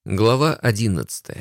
Глава 11.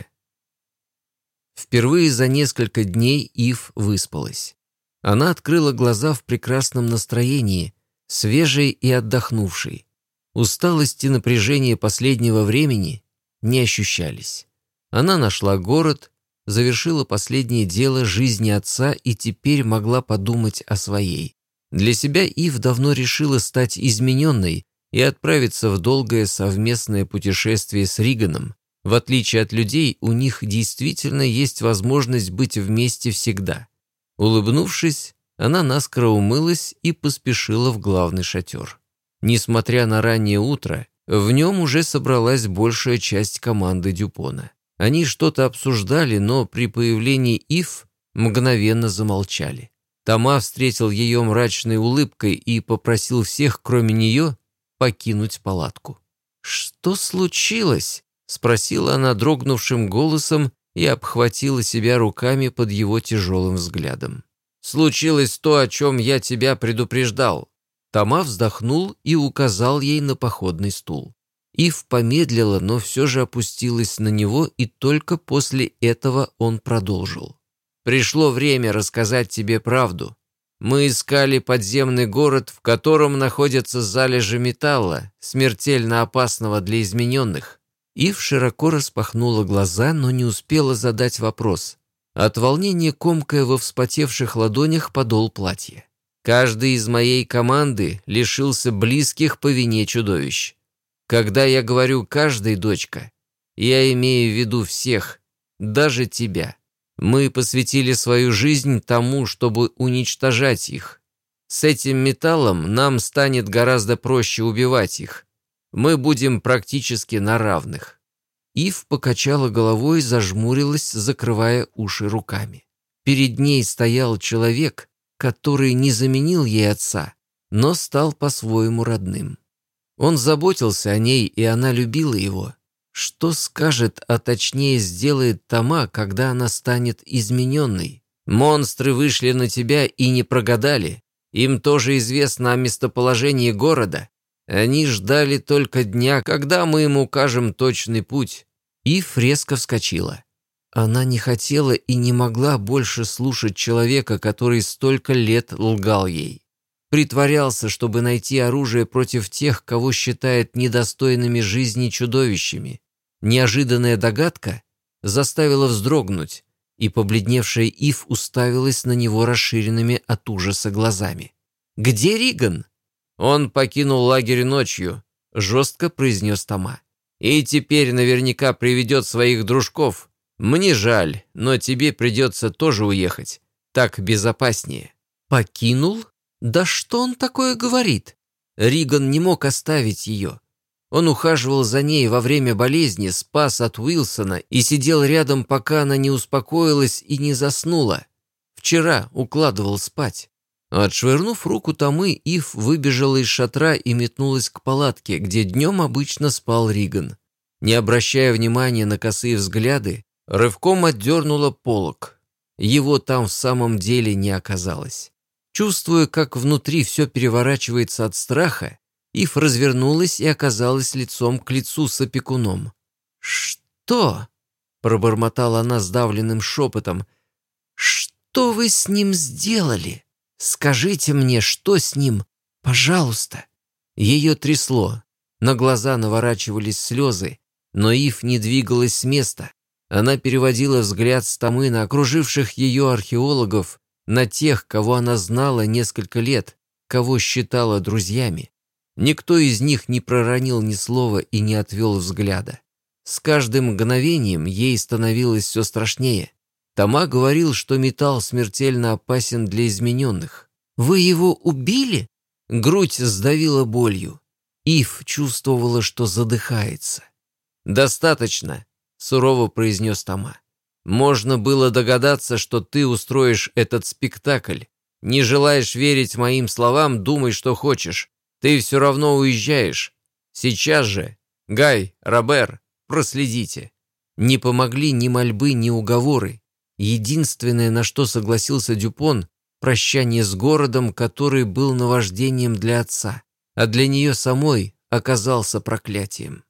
Впервые за несколько дней Ив выспалась. Она открыла глаза в прекрасном настроении, свежей и отдохнувшей. Усталость и напряжение последнего времени не ощущались. Она нашла город, завершила последнее дело жизни отца и теперь могла подумать о своей. Для себя Ив давно решила стать измененной и отправиться в долгое совместное путешествие с Риганом. В отличие от людей, у них действительно есть возможность быть вместе всегда. Улыбнувшись, она наскоро умылась и поспешила в главный шатер. Несмотря на раннее утро, в нем уже собралась большая часть команды Дюпона. Они что-то обсуждали, но при появлении Ив мгновенно замолчали. Тома встретил ее мрачной улыбкой и попросил всех, кроме нее, покинуть палатку. «Что случилось?» — спросила она дрогнувшим голосом и обхватила себя руками под его тяжелым взглядом. «Случилось то, о чем я тебя предупреждал». Тома вздохнул и указал ей на походный стул. Ив помедлила, но все же опустилась на него, и только после этого он продолжил. «Пришло время рассказать тебе правду. Мы искали подземный город, в котором находятся залежи металла, смертельно опасного для измененных». Ив широко распахнула глаза, но не успела задать вопрос. От волнения, комкая во вспотевших ладонях подол платья. «Каждый из моей команды лишился близких по вине чудовищ. Когда я говорю «каждый», дочка, я имею в виду всех, даже тебя. Мы посвятили свою жизнь тому, чтобы уничтожать их. С этим металлом нам станет гораздо проще убивать их. Мы будем практически на равных». Ив покачала головой и зажмурилась, закрывая уши руками. Перед ней стоял человек, который не заменил ей отца, но стал по-своему родным. Он заботился о ней, и она любила его. Что скажет, а точнее сделает Тома, когда она станет измененной? Монстры вышли на тебя и не прогадали. Им тоже известно о местоположении города. Они ждали только дня, когда мы им укажем точный путь. Ив резко вскочила. Она не хотела и не могла больше слушать человека, который столько лет лгал ей. Притворялся, чтобы найти оружие против тех, кого считает недостойными жизни чудовищами. Неожиданная догадка заставила вздрогнуть, и побледневшая Ив уставилась на него расширенными от ужаса глазами. «Где Риган?» «Он покинул лагерь ночью», — жестко произнес Тома. «И теперь наверняка приведет своих дружков. Мне жаль, но тебе придется тоже уехать. Так безопаснее». «Покинул? Да что он такое говорит?» Риган не мог оставить ее. Он ухаживал за ней во время болезни, спас от Уилсона и сидел рядом, пока она не успокоилась и не заснула. Вчера укладывал спать. Отшвырнув руку Томы, Ив выбежала из шатра и метнулась к палатке, где днем обычно спал Риган. Не обращая внимания на косые взгляды, рывком отдернула полог. Его там в самом деле не оказалось. Чувствуя, как внутри все переворачивается от страха, Ив развернулась и оказалась лицом к лицу с опекуном. «Что?» — пробормотала она сдавленным шепотом. «Что вы с ним сделали? Скажите мне, что с ним? Пожалуйста!» Ее трясло. На глаза наворачивались слезы, но Ив не двигалась с места. Она переводила взгляд с Томы на окруживших ее археологов, на тех, кого она знала несколько лет, кого считала друзьями. Никто из них не проронил ни слова и не отвел взгляда. С каждым мгновением ей становилось все страшнее. Тома говорил, что металл смертельно опасен для измененных. «Вы его убили?» Грудь сдавила болью. Ив чувствовала, что задыхается. «Достаточно», — сурово произнес Тома. «Можно было догадаться, что ты устроишь этот спектакль. Не желаешь верить моим словам, думай, что хочешь. Ты все равно уезжаешь. Сейчас же. Гай, Робер, проследите». Не помогли ни мольбы, ни уговоры. Единственное, на что согласился Дюпон, прощание с городом, который был наваждением для отца, а для нее самой оказался проклятием.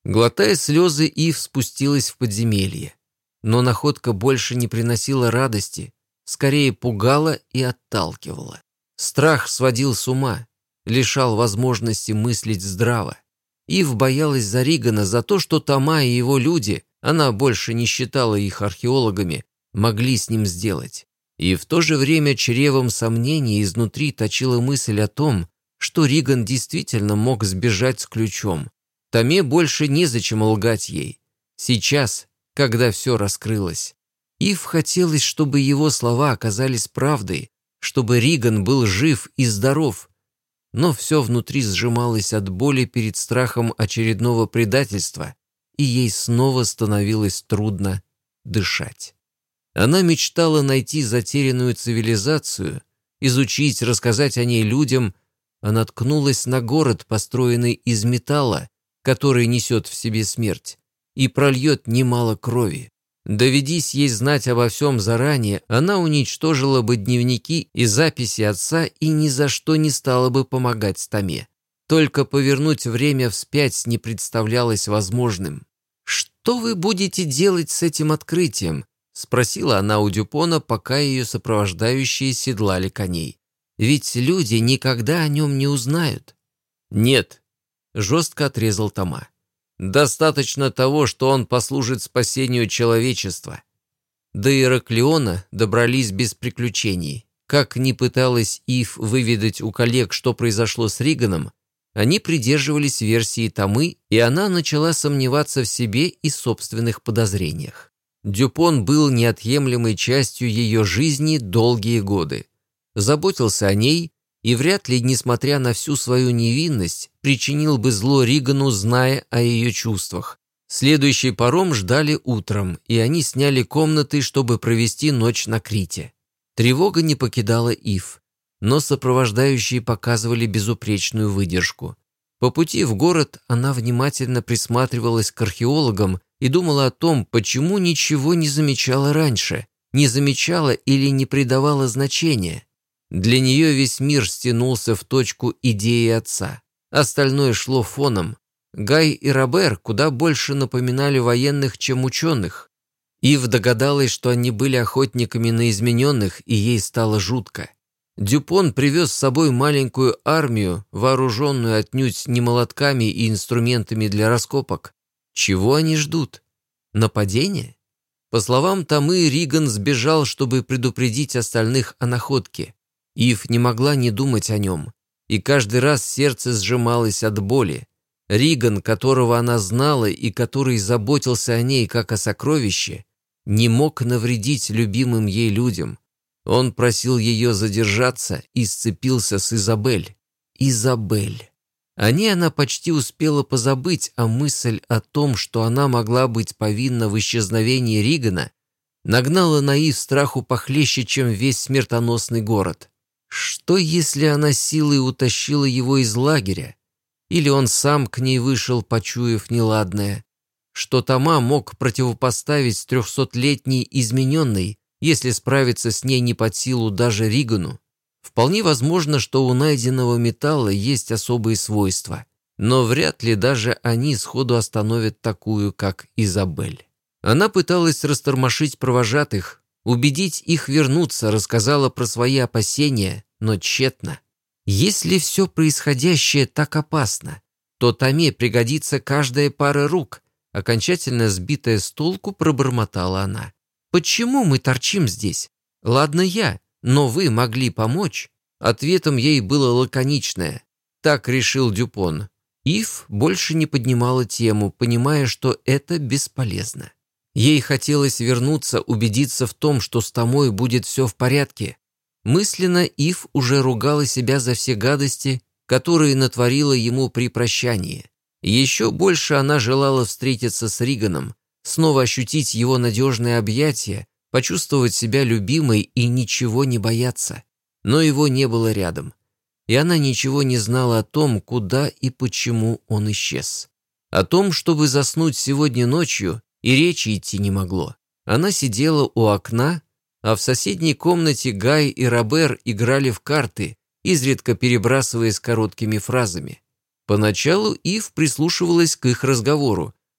Глотая слезы, Ив спустилась в подземелье. Но находка больше не приносила радости, скорее пугала и отталкивала. Страх сводил с ума, лишал возможности мыслить здраво. Ив боялась за Ригана, за то, что Тома и его люди, она больше не считала их археологами, могли с ним сделать. И в то же время чревом сомнений изнутри точила мысль о том, что Риган действительно мог сбежать с ключом. Томе больше незачем лгать ей. Сейчас, когда все раскрылось. Ив хотелось, чтобы его слова оказались правдой, чтобы Риган был жив и здоров. Но все внутри сжималось от боли перед страхом очередного предательства, и ей снова становилось трудно дышать. Она мечтала найти затерянную цивилизацию, изучить, рассказать о ней людям, а наткнулась на город, построенный из металла, который несет в себе смерть, и прольет немало крови. Доведись ей знать обо всем заранее, она уничтожила бы дневники и записи отца и ни за что не стала бы помогать Томе. Только повернуть время вспять не представлялось возможным. «Что вы будете делать с этим открытием?» — спросила она у Дюпона, пока ее сопровождающие седлали коней. «Ведь люди никогда о нем не узнают». «Нет», — жестко отрезал Тома. «Достаточно того, что он послужит спасению человечества». До Ираклиона добрались без приключений. Как ни пыталась Ив выведать у коллег, что произошло с Риганом, они придерживались версии Томы, и она начала сомневаться в себе и собственных подозрениях. Дюпон был неотъемлемой частью ее жизни долгие годы. Заботился о ней и вряд ли, несмотря на всю свою невинность, причинил бы зло Ригану, зная о ее чувствах. Следующий паром ждали утром, и они сняли комнаты, чтобы провести ночь на Крите. Тревога не покидала Ив, но сопровождающие показывали безупречную выдержку. По пути в город она внимательно присматривалась к археологам и думала о том, почему ничего не замечала раньше, не замечала или не придавала значения. Для нее весь мир стянулся в точку идеи отца. Остальное шло фоном. Гай и Робер куда больше напоминали военных, чем ученых. Ив догадалась, что они были охотниками на измененных, и ей стало жутко. Дюпон привез с собой маленькую армию, вооруженную отнюдь не молотками и инструментами для раскопок. Чего они ждут? Нападения? По словам Томы, Риган сбежал, чтобы предупредить остальных о находке. Ив не могла не думать о нем, и каждый раз сердце сжималось от боли. Риган, которого она знала и который заботился о ней как о сокровище, не мог навредить любимым ей людям. Он просил ее задержаться и сцепился с Изабель. Изабель. О ней она почти успела позабыть, а мысль о том, что она могла быть повинна в исчезновении Ригана, нагнала на Ив страху похлеще, чем весь смертоносный город. Что, если она силой утащила его из лагеря? Или он сам к ней вышел, почуяв неладное? Что Тома мог противопоставить 300-летней измененной, если справиться с ней не под силу даже Ригану? Вполне возможно, что у найденного металла есть особые свойства, но вряд ли даже они сходу остановят такую, как Изабель. Она пыталась растормошить провожатых, убедить их вернуться, рассказала про свои опасения, но тщетно. Если все происходящее так опасно, то Томе пригодится каждая пара рук, окончательно сбитая с толку, пробормотала она. «Почему мы торчим здесь? Ладно я, но вы могли помочь». Ответом ей было лаконичное. Так решил Дюпон. Ив больше не поднимала тему, понимая, что это бесполезно. Ей хотелось вернуться, убедиться в том, что с Томой будет все в порядке. Мысленно Ив уже ругала себя за все гадости, которые натворила ему при прощании. Еще больше она желала встретиться с Риганом, снова ощутить его надежные объятия, почувствовать себя любимой и ничего не бояться. Но его не было рядом, и она ничего не знала о том, куда и почему он исчез. О том, чтобы заснуть сегодня ночью, и речи идти не могло. Она сидела у окна, а в соседней комнате Гай и Робер играли в карты, изредка перебрасываясь короткими фразами. Поначалу Ив прислушивалась к их разговору,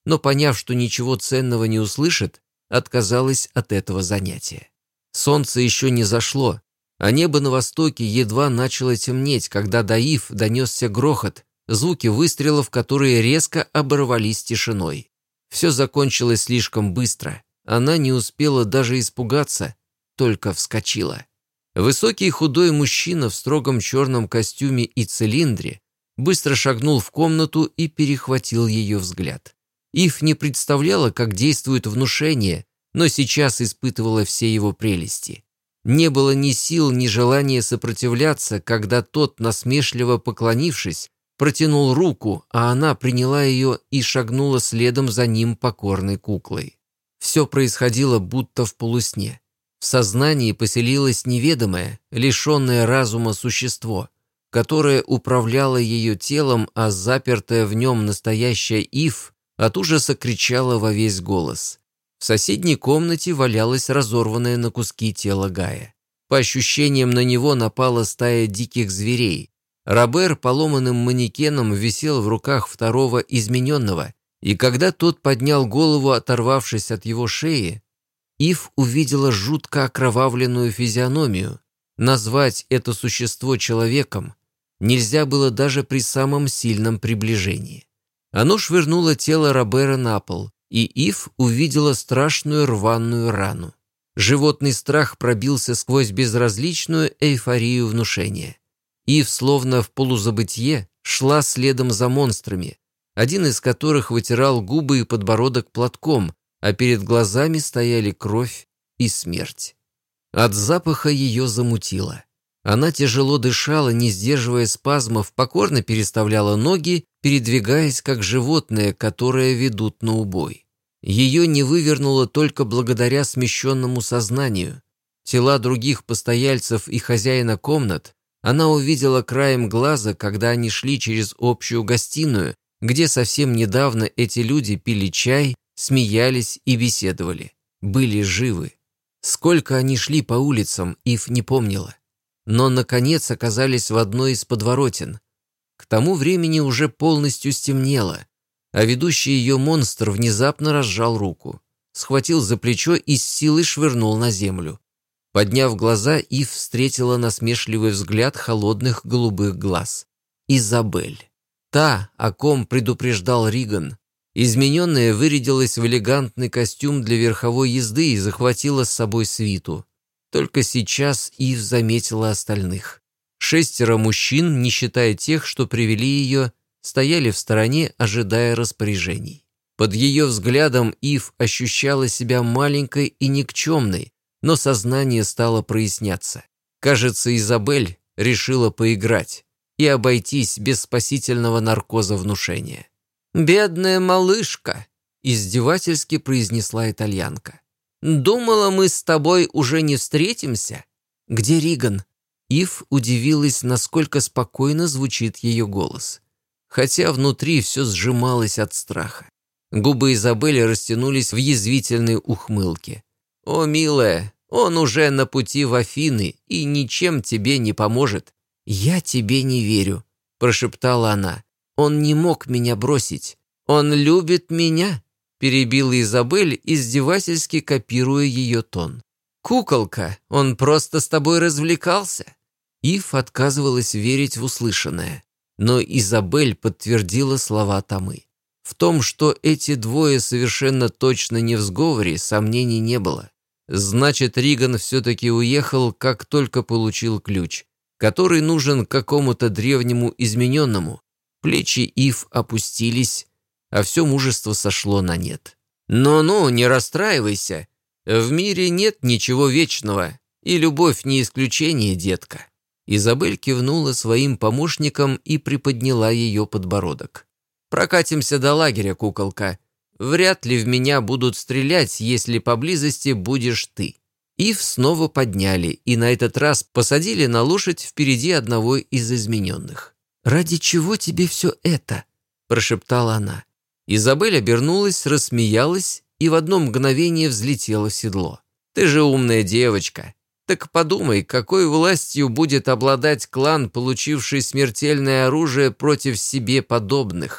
но, поняв, что ничего ценного не услышит, отказалась от этого занятия. Солнце еще не зашло, а небо на востоке едва начало темнеть, когда до Ив донесся грохот, звуки выстрелов, которые резко оборвались тишиной. Все закончилось слишком быстро. Она не успела даже испугаться, только вскочила. Высокий худой мужчина в строгом черном костюме и цилиндре быстро шагнул в комнату и перехватил ее взгляд. Ив не представляла, как действует внушение, но сейчас испытывала все его прелести. Не было ни сил, ни желания сопротивляться, когда тот, насмешливо поклонившись, протянул руку, а она приняла ее и шагнула следом за ним покорной куклой. Все происходило будто в полусне. В сознании поселилось неведомое, лишенное разума существо, которое управляло ее телом, а запертая в нем настоящая Ив от ужаса кричала во весь голос. В соседней комнате валялось разорванное на куски тело Гая. По ощущениям, на него напала стая диких зверей. Робер поломанным манекеном висел в руках второго измененного, и когда тот поднял голову, оторвавшись от его шеи, Ив увидела жутко окровавленную физиономию. Назвать это существо человеком нельзя было даже при самом сильном приближении. Оно швырнуло тело Робера на пол, и Ив увидела страшную рваную рану. Животный страх пробился сквозь безразличную эйфорию внушения. Ив, словно в полузабытье, шла следом за монстрами, один из которых вытирал губы и подбородок платком, а перед глазами стояли кровь и смерть. От запаха ее замутило. Она тяжело дышала, не сдерживая спазмов, покорно переставляла ноги, передвигаясь как животное, которое ведут на убой. Ее не вывернуло только благодаря смещенному сознанию. Тела других постояльцев и хозяина комнат она увидела краем глаза, когда они шли через общую гостиную, где совсем недавно эти люди пили чай, смеялись и беседовали. Были живы. Сколько они шли по улицам, Ив не помнила. Но, наконец, оказались в одной из подворотен. К тому времени уже полностью стемнело, а ведущий ее монстр внезапно разжал руку, схватил за плечо и с силой швырнул на землю. Подняв глаза, Ив встретила насмешливый взгляд холодных голубых глаз. Изабель. Та, о ком предупреждал Риган. Измененная вырядилась в элегантный костюм для верховой езды и захватила с собой свиту. Только сейчас Ив заметила остальных. 6 мужчин, не считая тех, что привели ее, стояли в стороне, ожидая распоряжений. Под ее взглядом Ив ощущала себя маленькой и никчемной, но сознание стало проясняться. Кажется, Изабель решила поиграть и обойтись без спасительного наркоза внушения. «Бедная малышка», — издевательски произнесла итальянка. «Думала, мы с тобой уже не встретимся?» «Где Риган?» Ив удивилась, насколько спокойно звучит ее голос. Хотя внутри все сжималось от страха. Губы Изабели растянулись в язвительной ухмылке. «О, милая, он уже на пути в Афины и ничем тебе не поможет». «Я тебе не верю», — прошептала она. «Он не мог меня бросить. Он любит меня», — перебила Изабель, издевательски копируя ее тон. «Куколка, он просто с тобой развлекался». Ив отказывалась верить в услышанное, но Изабель подтвердила слова Тамы. В том, что эти двое совершенно точно не в сговоре, сомнений не было. Значит, Риган все-таки уехал, как только получил ключ, который нужен какому-то древнему измененному. Плечи Ив опустились, а все мужество сошло на нет. «Ну-ну, не расстраивайся. В мире нет ничего вечного, и любовь не исключение, детка». Изабель кивнула своим помощникам и приподняла ее подбородок. «Прокатимся до лагеря, куколка. Вряд ли в меня будут стрелять, если поблизости будешь ты». Ив снова подняли и на этот раз посадили на лошадь впереди одного из измененных. «Ради чего тебе все это?» – прошептала она. Изабель обернулась, рассмеялась и в одно мгновение взлетела в седло. «Ты же умная девочка. Так подумай, какой властью будет обладать клан, получивший смертельное оружие против себе подобных?»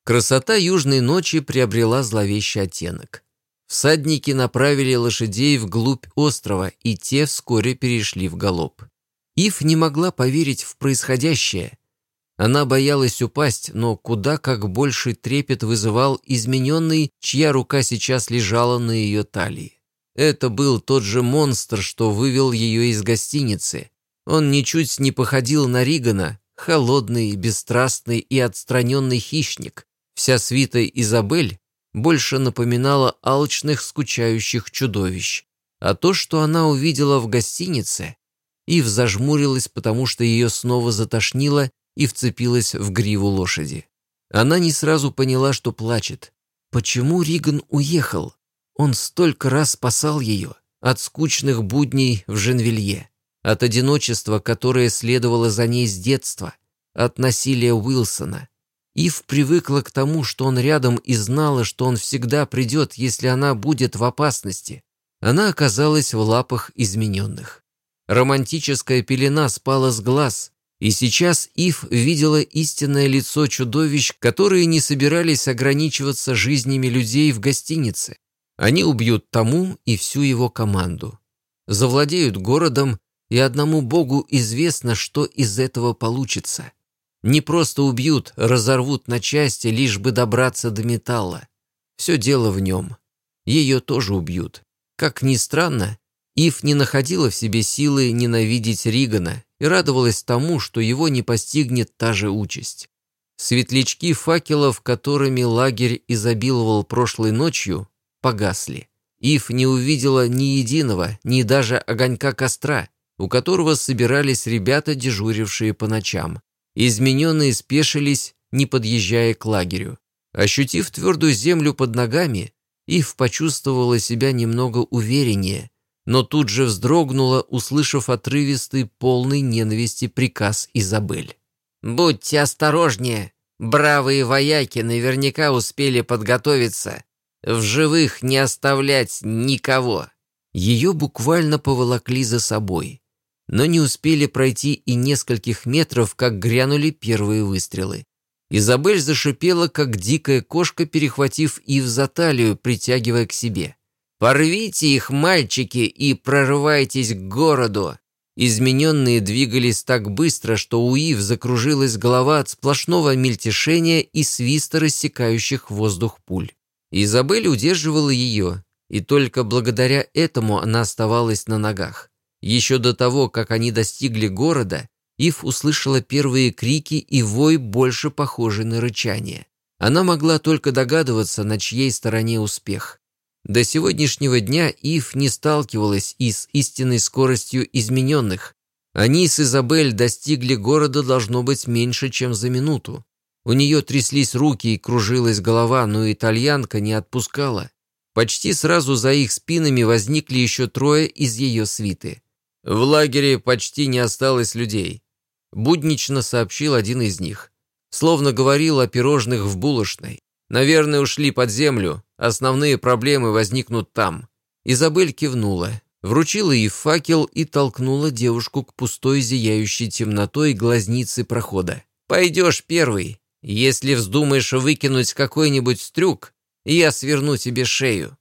Красота южной ночи приобрела зловещий оттенок. Всадники направили лошадей вглубь острова, и те вскоре перешли в галоп. Ив не могла поверить в происходящее. Она боялась упасть, но куда как больший трепет вызывал измененный, чья рука сейчас лежала на ее талии. Это был тот же монстр, что вывел ее из гостиницы. Он ничуть не походил на Ригана, холодный, бесстрастный и отстраненный хищник. Вся свита Изабель больше напоминала алчных, скучающих чудовищ. А то, что она увидела в гостинице, Ив зажмурилась, потому что ее снова затошнило и вцепилась в гриву лошади. Она не сразу поняла, что плачет. Почему Риган уехал? Он столько раз спасал ее от скучных будней в Женвилье, от одиночества, которое следовало за ней с детства, от насилия Уилсона. Ив привыкла к тому, что он рядом, и знала, что он всегда придет, если она будет в опасности. Она оказалась в лапах измененных. Романтическая пелена спала с глаз, и сейчас Ив видела истинное лицо чудовищ, которые не собирались ограничиваться жизнями людей в гостинице. Они убьют Тому и всю его команду. Завладеют городом, и одному Богу известно, что из этого получится. Не просто убьют, разорвут на части, лишь бы добраться до металла. Все дело в нем. Ее тоже убьют. Как ни странно, Ив не находила в себе силы ненавидеть Ригана и радовалась тому, что его не постигнет та же участь. Светлячки факелов, которыми лагерь изобиловал прошлой ночью, погасли. Ив не увидела ни единого, ни даже огонька костра, у которого собирались ребята, дежурившие по ночам. Измененные спешились, не подъезжая к лагерю. Ощутив твердую землю под ногами, Ив почувствовала себя немного увереннее, но тут же вздрогнула, услышав отрывистый, полный ненависти приказ Изабель. «Будьте осторожнее! Бравые вояки наверняка успели подготовиться. В живых не оставлять никого!» Ее буквально поволокли за собой. Но не успели пройти и нескольких метров, как грянули первые выстрелы. Изабель зашипела, как дикая кошка, перехватив Ив за талию, притягивая к себе. «Порвите их, мальчики, и прорывайтесь к городу!» Измененные двигались так быстро, что у Ив закружилась голова от сплошного мельтешения и свиста рассекающих воздух пуль. Изабель удерживала ее, и только благодаря этому она оставалась на ногах. Еще до того, как они достигли города, Ив услышала первые крики и вой, больше похожий на рычание. Она могла только догадываться, на чьей стороне успех. До сегодняшнего дня Ив не сталкивалась и с истинной скоростью измененных. Они с Изабель достигли города, должно быть, меньше, чем за минуту. У нее тряслись руки и кружилась голова, но итальянка не отпускала. Почти сразу за их спинами возникли еще трое из ее свиты. «В лагере почти не осталось людей», — буднично сообщил один из них. Словно говорил о пирожных в булочной. «Наверное, ушли под землю. Основные проблемы возникнут там». Изабель кивнула, вручила ей факел и толкнула девушку к пустой, зияющей темнотой глазнице прохода. «Пойдешь первый. Если вздумаешь выкинуть какой-нибудь стрюк, я сверну тебе шею».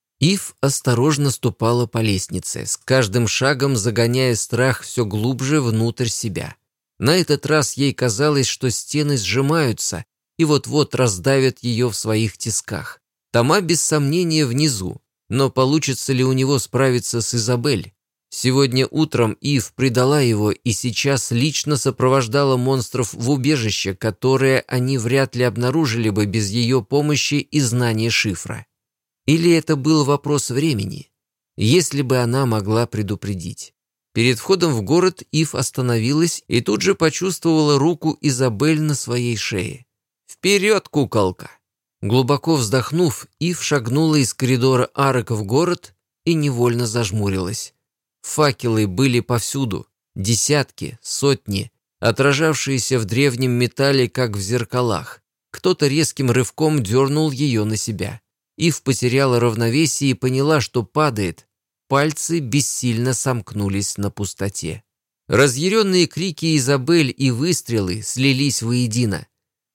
Ив осторожно ступала по лестнице, с каждым шагом загоняя страх все глубже внутрь себя. На этот раз ей казалось, что стены сжимаются и вот-вот раздавят ее в своих тисках. Тома без сомнения внизу, но получится ли у него справиться с Изабель? Сегодня утром Ив предала его и сейчас лично сопровождала монстров в убежище, которое они вряд ли обнаружили бы без ее помощи и знания шифра. Или это был вопрос времени, если бы она могла предупредить. Перед входом в город Ив остановилась и тут же почувствовала руку Изабель на своей шее. «Вперед, куколка!» Глубоко вздохнув, Ив шагнула из коридора арок в город и невольно зажмурилась. Факелы были повсюду, десятки, сотни, отражавшиеся в древнем металле, как в зеркалах. Кто-то резким рывком дернул ее на себя. Ив потеряла равновесие и поняла, что падает. Пальцы бессильно сомкнулись на пустоте. Разъяренные крики Изабель и выстрелы слились воедино.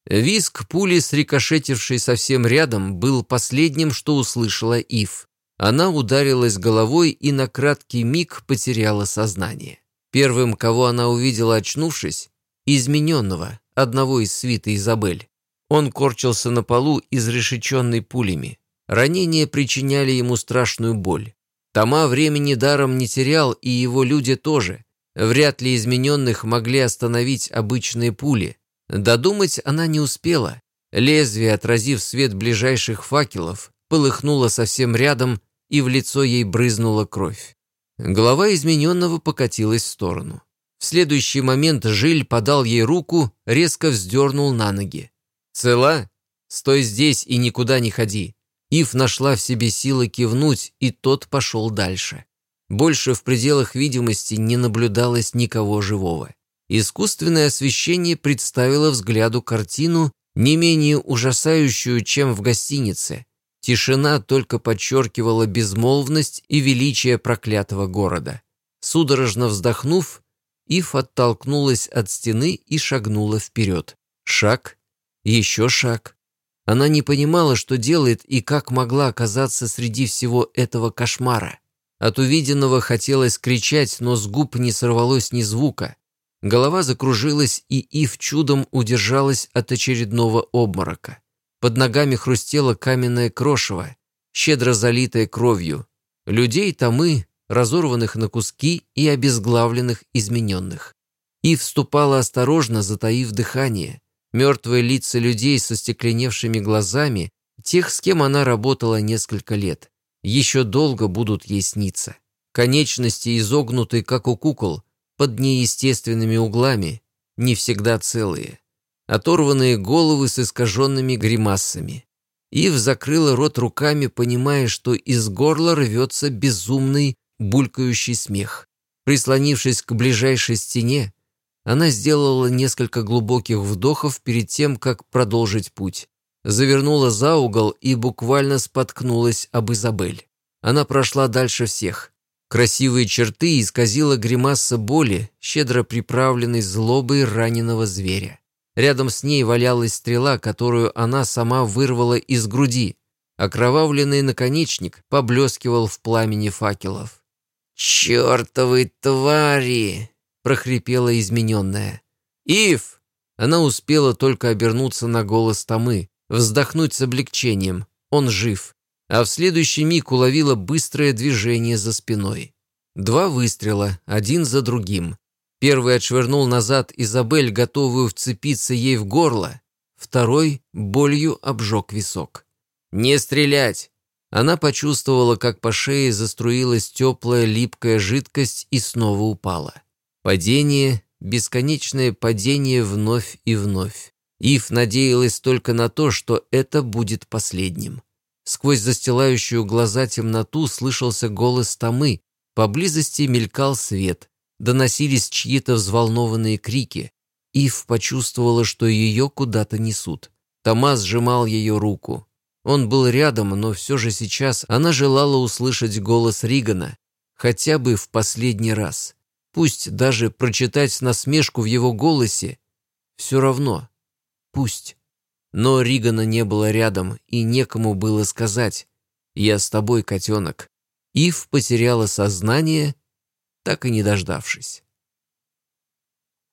Визг пули, срикошетившей совсем рядом, был последним, что услышала Ив. Она ударилась головой и на краткий миг потеряла сознание. Первым, кого она увидела, очнувшись, измененного, одного из свиты Изабель. Он корчился на полу, изрешеченный пулями. Ранения причиняли ему страшную боль. Тома времени даром не терял, и его люди тоже. Вряд ли измененных могли остановить обычные пули. Додумать она не успела. Лезвие, отразив свет ближайших факелов, полыхнуло совсем рядом, и в лицо ей брызнула кровь. Голова измененного покатилась в сторону. В следующий момент Жиль подал ей руку, резко вздернул на ноги. «Цела? Стой здесь и никуда не ходи». Ив нашла в себе силы кивнуть, и тот пошел дальше. Больше в пределах видимости не наблюдалось никого живого. Искусственное освещение представило взгляду картину, не менее ужасающую, чем в гостинице. Тишина только подчеркивала безмолвность и величие проклятого города. Судорожно вздохнув, Ив оттолкнулась от стены и шагнула вперед. Шаг, еще шаг. Она не понимала, что делает и как могла оказаться среди всего этого кошмара. От увиденного хотелось кричать, но с губ не сорвалось ни звука. Голова закружилась, и Ив чудом удержалась от очередного обморока. Под ногами хрустело каменное крошево, щедро залитое кровью. Людей Томы, разорванных на куски и обезглавленных измененных. Ив ступала осторожно, затаив дыхание. Мертвые лица людей со стекленевшими глазами, тех, с кем она работала несколько лет, еще долго будут ей сниться. Конечности изогнуты, как у кукол, под неестественными углами, не всегда целые. Оторванные головы с искаженными гримасами. Ив закрыла рот руками, понимая, что из горла рвется безумный, булькающий смех. Прислонившись к ближайшей стене, она сделала несколько глубоких вдохов перед тем, как продолжить путь. Завернула за угол и буквально споткнулась об Изабель. Она прошла дальше всех. Красивые черты исказила гримаса боли, щедро приправленной злобой раненого зверя. Рядом с ней валялась стрела, которую она сама вырвала из груди. Окровавленный наконечник поблескивал в пламени факелов. «Чертовы твари!» — прохрипела измененная. «Ив!» Она успела только обернуться на голос Томы, вздохнуть с облегчением. Он жив. А в следующий миг уловила быстрое движение за спиной. 2 выстрела, один за другим. Первый отшвырнул назад Изабель, готовую вцепиться ей в горло. Второй болью обжег висок. «Не стрелять!» Она почувствовала, как по шее заструилась теплая липкая жидкость и снова упала. Падение, бесконечное падение вновь и вновь. Ив надеялась только на то, что это будет последним. Сквозь застилающую глаза темноту слышался голос Томы, поблизости мелькал свет, доносились чьи-то взволнованные крики. Ив почувствовала, что ее куда-то несут. Тома сжимал ее руку. Он был рядом, но все же сейчас она желала услышать голос Ригана, хотя бы в последний раз. Пусть даже прочитать насмешку в его голосе. Все равно. Пусть. Но Ригана не было рядом, и некому было сказать: «Я с тобой, котенок». Ив потеряла сознание, так и не дождавшись.